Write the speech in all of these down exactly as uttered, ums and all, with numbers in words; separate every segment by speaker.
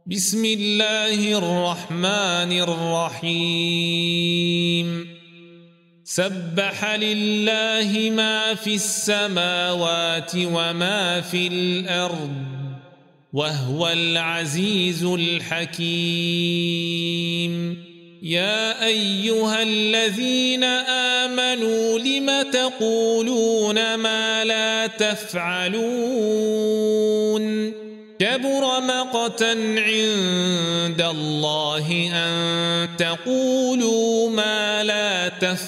Speaker 1: بسم الله الرحمن الرحيم سبح لله ما في السماوات وما في الأرض وهو العزيز الحكيم يا أيها الذين آمنوا لم تقولون ما لا تفعلون كبر مقتا عند الله أن تقولوا ما لا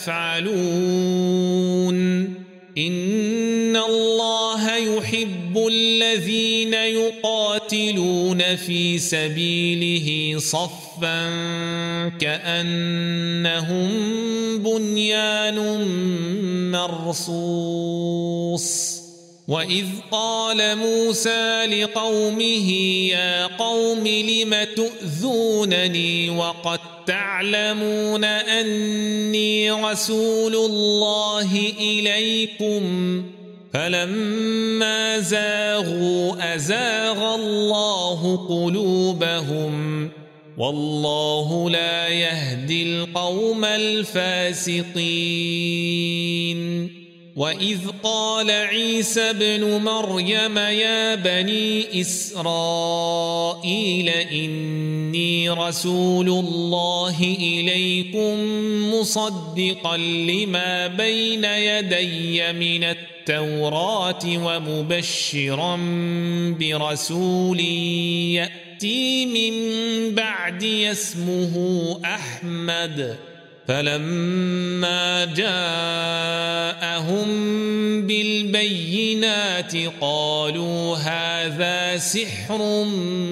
Speaker 1: تفعلون إن الله يحب الذين يقاتلون في سبيله صفا كأنهم بنيان مرصوص وإذ قال موسى لقومه يا قوم لم تؤذونني وقد تعلمون أني رسول الله إليكم فلما زاغوا أزاغ الله قلوبهم والله لا يهدي القوم الفاسقين وإذ قال عيسى ابن مريم يا بني إسرائيل إني رسول الله إليكم مصدقا لما بين يدي من التوراة ومبشرا برسول يأتي من بعدي اسمه أحمد فلما جاءهم بالبينات قالوا هذا سحر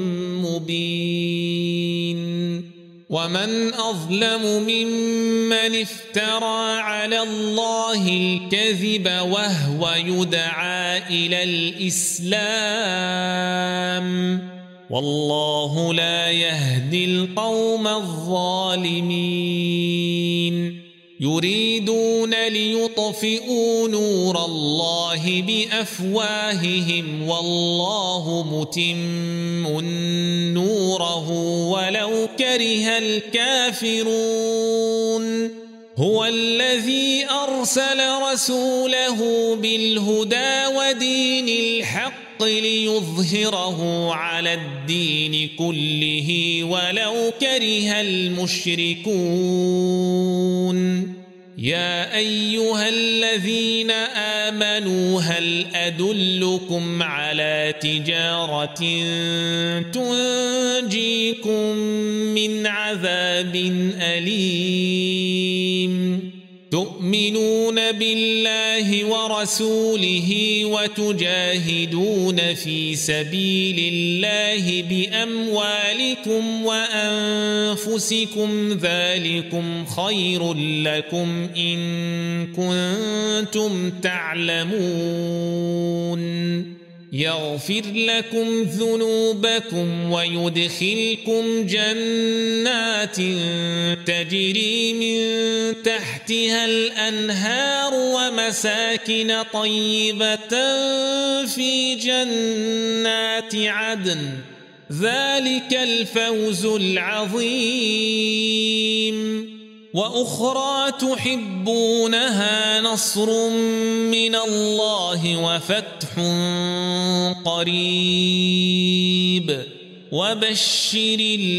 Speaker 1: مبين ومن أظلم ممن افترى على الله الكذب وهو يدعى إلى الإسلام والله لا يهدي القوم الظالمين يريدون ليطفئوا نور الله بأفواههم والله متم نوره ولو كره الكافرون هو الذي أرسل رسوله بالهدى ودين الحق ليظهره على الدين كله ولو كره المشركون يا أيها الذين آمنوا هل أدلكم على تجارة تنجيكم من عذاب أليم تؤمنون بالله ورسوله وتجاهدون في سبيل الله بأموالكم وأنفسكم ذلكم خير لكم إن كنتم تعلمون يغفر لكم ذنوبكم ويدخلكم جنات تجري من تحتها الأنهار ومساكن طيبة في جنات عدن ذلك الفوز العظيم وأخرى تحبونها نصر من الله وفتح قريب وبشر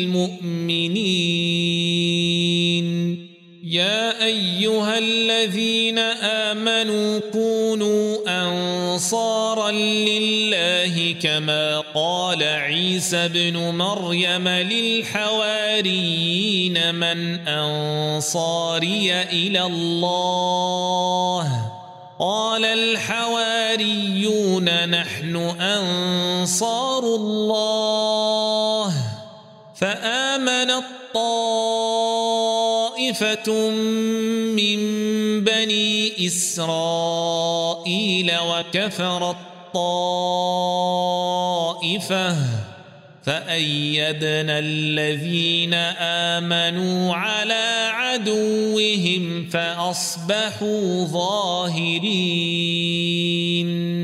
Speaker 1: المؤمنين يا أيها الذين آمنوا كونوا أنصارا لله كما قال عيسى ابن مريم للحواريين من أنصاري إلى الله قال الحواريون نحن أنصار الله فآمنت طائفة من بني إسرائيل وكفرت طائفة فأيدنا الذين آمنوا على عدوهم فأصبحوا ظاهرين